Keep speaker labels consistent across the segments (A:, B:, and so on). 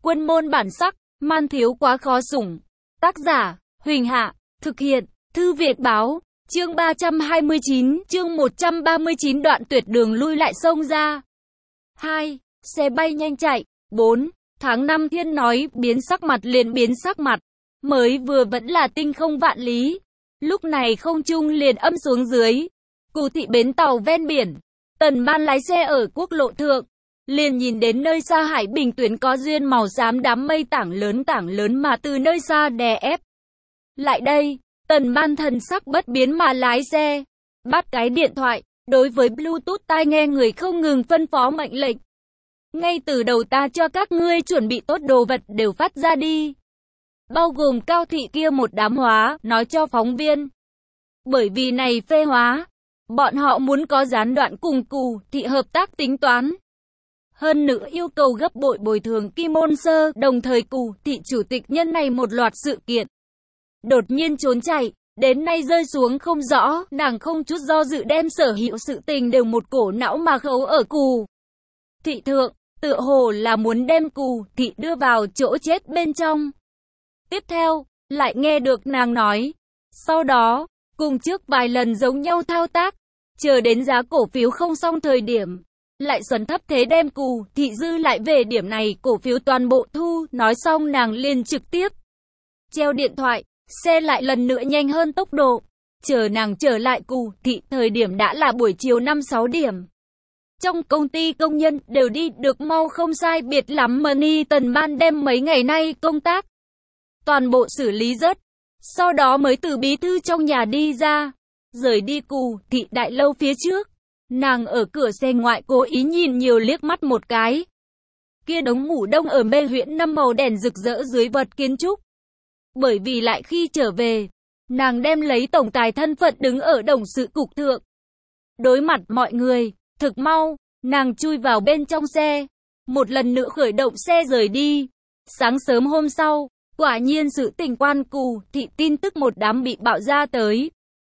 A: Quân môn bản sắc, man thiếu quá khó sủng. Tác giả, Huỳnh Hạ, thực hiện, Thư Viện Báo, chương 329, chương 139 đoạn tuyệt đường lui lại sông ra. 2. Xe bay nhanh chạy. 4. Tháng 5 Thiên nói biến sắc mặt liền biến sắc mặt. Mới vừa vẫn là tinh không vạn lý. Lúc này không trung liền âm xuống dưới. Cù thị bến tàu ven biển. Tần Ban lái xe ở quốc lộ thượng. Liền nhìn đến nơi xa Hải Bình tuyến có duyên màu xám đám mây tảng lớn mà từ nơi xa đè ép. Lại đây, Tần Ban thần sắc bất biến mà lái xe. Bắt cái điện thoại, đối với Bluetooth tai nghe người không ngừng phân phó mệnh lệnh. Ngay từ đầu ta cho các ngươi chuẩn bị tốt đồ vật đều phát ra đi. Bao gồm Cao thị kia một đám hóa, nói cho phóng viên. Bởi vì này phê hóa, bọn họ muốn có gián đoạn cùng Cù thị hợp tác tính toán. Hơn nữa yêu cầu gấp bội bồi thường Kim Môn Sơ, đồng thời Cù thị chủ tịch nhân này một loạt sự kiện. Đột nhiên trốn chạy, đến nay rơi xuống không rõ, nàng không chút do dự đem sở hữu sự tình đều một cổ não mà khấu ở Cù thị thượng, tựa hồ là muốn đem Cù thị đưa vào chỗ chết bên trong. Tiếp theo, lại nghe được nàng nói, sau đó, cùng trước vài lần giống nhau thao tác, chờ đến giá cổ phiếu không xong thời điểm, lại xuẩn thấp thế đem Cù thị dư lại về điểm này cổ phiếu toàn bộ thu, nói xong nàng liền trực tiếp treo điện thoại, xe lại lần nữa nhanh hơn tốc độ, chờ nàng trở lại Cù thị thời điểm đã là buổi chiều 5-6 điểm. Trong công ty công nhân đều đi được mau không sai biệt lắm mà Tần Ban đem mấy ngày nay công tác toàn bộ xử lý rớt, sau đó mới từ bí thư trong nhà đi ra, rời đi Cù thị đại lâu phía trước. Nàng ở cửa xe ngoại cố ý nhìn nhiều liếc mắt một cái. Kia đống ngủ đông ở mê huyễn 5 màu đèn rực rỡ dưới vật kiến trúc. Bởi vì lại khi trở về, nàng đem lấy tổng tài thân phận đứng ở đồng sự cục thượng. Đối mặt mọi người, thực mau, nàng chui vào bên trong xe. Một lần nữa khởi động xe rời đi. Sáng sớm hôm sau, quả nhiên sự tình quan Cù thị tin tức một đám bị bạo ra tới.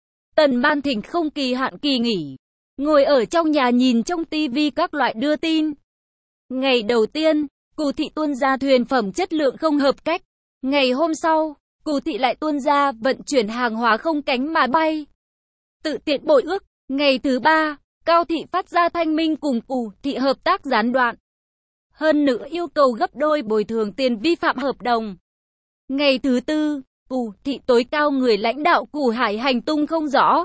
A: Tần Ban thỉnh không kỳ hạn kỳ nghỉ. Ngồi ở trong nhà nhìn trong tivi các loại đưa tin. Ngày đầu tiên, Cù thị tuôn ra thuyền phẩm chất lượng không hợp cách. Ngày hôm sau, Cù thị lại tuôn ra vận chuyển hàng hóa không cánh mà bay. Tự tiện bội ước. Ngày thứ ba, Cao thị phát ra thanh minh cùng Cù thị hợp tác gián đoạn. Hơn nữa yêu cầu gấp đôi bồi thường tiền vi phạm hợp đồng. Ngày thứ tư, Cù thị tối cao người lãnh đạo Cù Hải hành tung không rõ.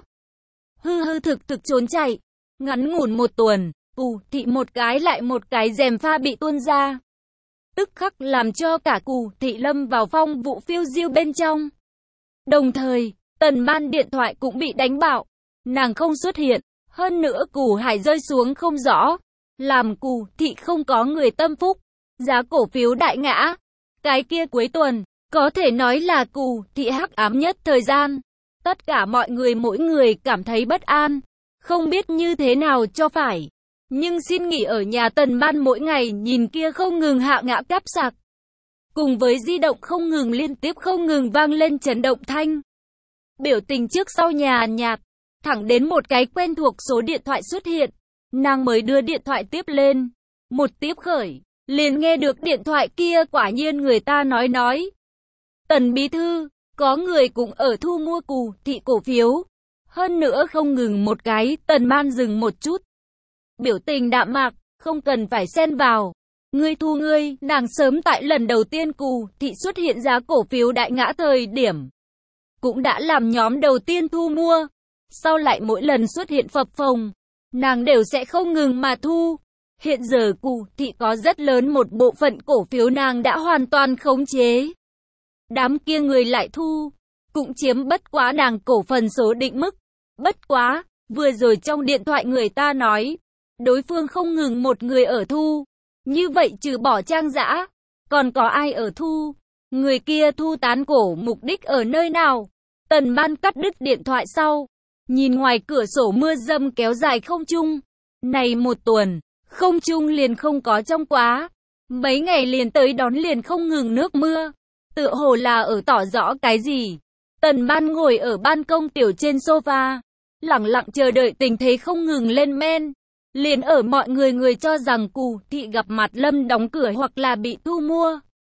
A: Hư thực trốn chạy. Ngắn ngủn một tuần, Cù thị một cái lại một cái gièm pha bị tuôn ra. Tức khắc làm cho cả Cù thị lâm vào phong vụ phiêu diêu bên trong. Đồng thời, Tần Ban điện thoại cũng bị đánh bạo. Nàng không xuất hiện, hơn nữa Cù Hải rơi xuống không rõ. Làm Cù thị không có người tâm phúc. Giá cổ phiếu đại ngã. Cái kia cuối tuần, có thể nói là Cù thị hắc ám nhất thời gian. Tất cả mọi người mỗi người cảm thấy bất an. Không biết như thế nào cho phải. Nhưng xin nghỉ ở nhà Tần Ban mỗi ngày nhìn kia không ngừng hạ ngã cáp sạc. Cùng với di động không ngừng liên tiếp không ngừng vang lên chấn động thanh. Biểu tình trước sau nhạt. Thẳng đến một cái quen thuộc số điện thoại xuất hiện. Nàng mới đưa điện thoại tiếp lên. Một tiếp khởi. Liền nghe được điện thoại kia quả nhiên người ta nói. Tần bí thư, có người cũng ở thu mua Cù thị cổ phiếu. Hơn nữa không ngừng một cái, Tần Ban dừng một chút. Biểu tình đạm mạc, không cần phải xen vào. Ngươi thu ngươi, nàng sớm tại lần đầu tiên Cù thị xuất hiện giá cổ phiếu đại ngã thời điểm. Cũng đã làm nhóm đầu tiên thu mua. Sau lại mỗi lần xuất hiện phập phồng, nàng đều sẽ không ngừng mà thu. Hiện giờ Cù thị có rất lớn một bộ phận cổ phiếu nàng đã hoàn toàn khống chế. Đám kia người lại thu, cũng chiếm bất quá nàng cổ phần số định mức. Bất quá, vừa rồi trong điện thoại người ta nói, đối phương không ngừng một người ở thu. Như vậy trừ bỏ Trang Dã, còn có ai ở thu? Người kia thu tán cổ mục đích ở nơi nào? Tần Ban cắt đứt điện thoại sau, nhìn ngoài cửa sổ mưa dầm kéo dài không trung. Này một tuần, không trung liền không có trong quá. Mấy ngày liền tới đón liền không ngừng nước mưa. Tựa hồ là ở tỏ rõ cái gì? Tần Ban ngồi ở ban công tiểu trên sofa, lặng lặng chờ đợi tình thế không ngừng lên men. Liền ở mọi người cho rằng Cù thị gặp mặt lâm đóng cửa hoặc là bị thu mua.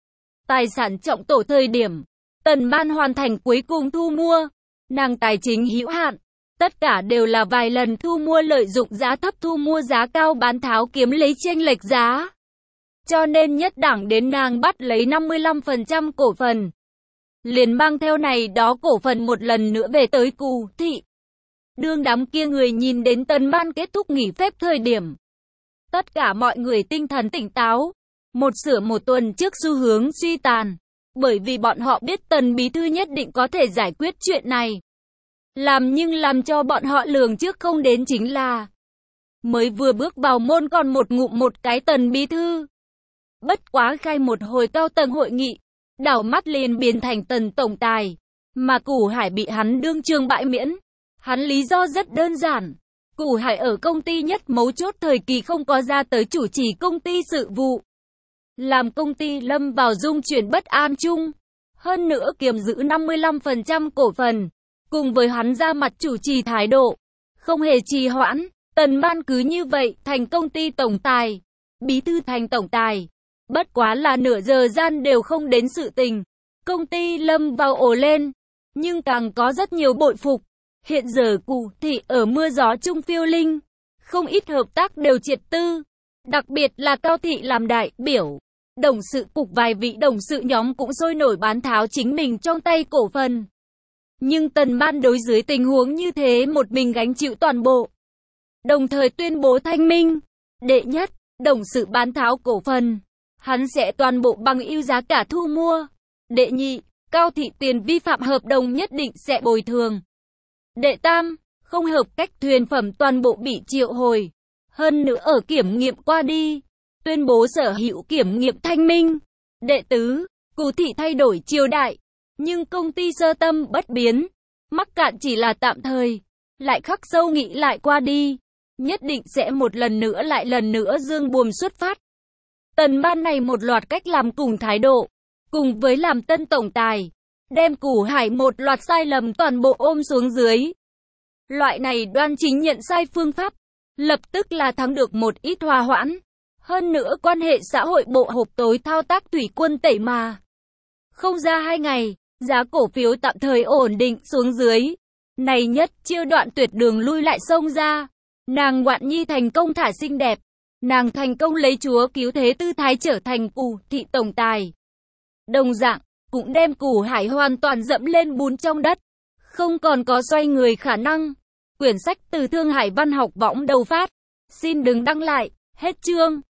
A: Tài sản trọng tổ thời điểm Tần Ban hoàn thành cuối cùng thu mua, nàng tài chính hữu hạn, tất cả đều là vài lần thu mua lợi dụng giá thấp thu mua giá cao bán tháo kiếm lấy chênh lệch giá. Cho nên nhất đẳng đến nàng bắt lấy 55% cổ phần. Liền mang theo này đó cổ phần một lần nữa về tới Cù Thị. Đương đám kia người nhìn đến Tần Ban kết thúc nghỉ phép thời điểm, tất cả mọi người tinh thần tỉnh táo, một tuần trước xu hướng suy tàn, bởi vì bọn họ biết Tần bí thư nhất định có thể giải quyết chuyện này. Nhưng cho bọn họ lường trước không đến chính là mới vừa bước vào môn còn một ngụm một cái Tần bí thư. Bất quá khai một hồi cao tầng hội nghị, đảo mắt liền biến thành Tần tổng tài, mà Củ Hải bị hắn đương trường bãi miễn. Hắn lý do rất đơn giản, Củ Hải ở công ty nhất mấu chốt thời kỳ không có ra tới chủ trì công ty sự vụ, làm công ty lâm vào dung chuyển bất an chung, hơn nữa kiềm giữ 55% cổ phần, cùng với hắn ra mặt chủ trì thái độ, không hề trì hoãn, Tần Ban cứ như vậy thành công ty tổng tài, bí thư thành tổng tài, bất quá là nửa giờ gian đều không đến sự tình, công ty lâm vào ồ lên, nhưng càng có rất nhiều bội phục. Hiện giờ Cù Thị ở mưa gió chung phiêu linh, không ít hợp tác đều triệt tư, đặc biệt là Cao Thị làm đại biểu, đồng sự cục vài vị đồng sự nhóm cũng sôi nổi bán tháo chính mình trong tay cổ phần. Nhưng Tần Ban đối dưới tình huống như thế một mình gánh chịu toàn bộ, đồng thời tuyên bố thanh minh, đệ nhất, đồng sự bán tháo cổ phần, hắn sẽ toàn bộ bằng ưu giá cả thu mua, đệ nhị, Cao Thị tiền vi phạm hợp đồng nhất định sẽ bồi thường. Đệ tam, không hợp cách thuyền phẩm toàn bộ bị triệu hồi, hơn nữa ở kiểm nghiệm qua đi, tuyên bố sở hữu kiểm nghiệm thanh minh. Đệ tứ, Cù Thị thay đổi triều đại, nhưng công ty sơ tâm bất biến, mắc cạn chỉ là tạm thời, lại khắc sâu nghĩ lại qua đi, nhất định sẽ một lần nữa dương buồm xuất phát. Tần Ban này một loạt cách làm cùng thái độ, cùng với làm tân tổng tài, đem Củ Hải một loạt sai lầm toàn bộ ôm xuống dưới. Loại này đoan chính nhận sai phương pháp, lập tức là thắng được một ít hòa hoãn. Hơn nữa quan hệ xã hội bộ hộp tối thao tác thủy quân tẩy mà. Không ra 2 ngày, giá cổ phiếu tạm thời ổn định xuống dưới. Này nhất chiêu đoạn tuyệt đường lui lại xông ra. Nàng Ngoạn Nhi thành công thả xinh đẹp. Nàng thành công lấy chúa cứu thế tư thái trở thành Cù Thị tổng tài. Đồng dạng, cũng đem Củ Hải hoàn toàn dẫm lên bùn trong đất. Không còn có xoay người khả năng. Quyển sách từ Thương Hải Văn học võng đầu phát. Xin đừng đăng lại. Hết chương.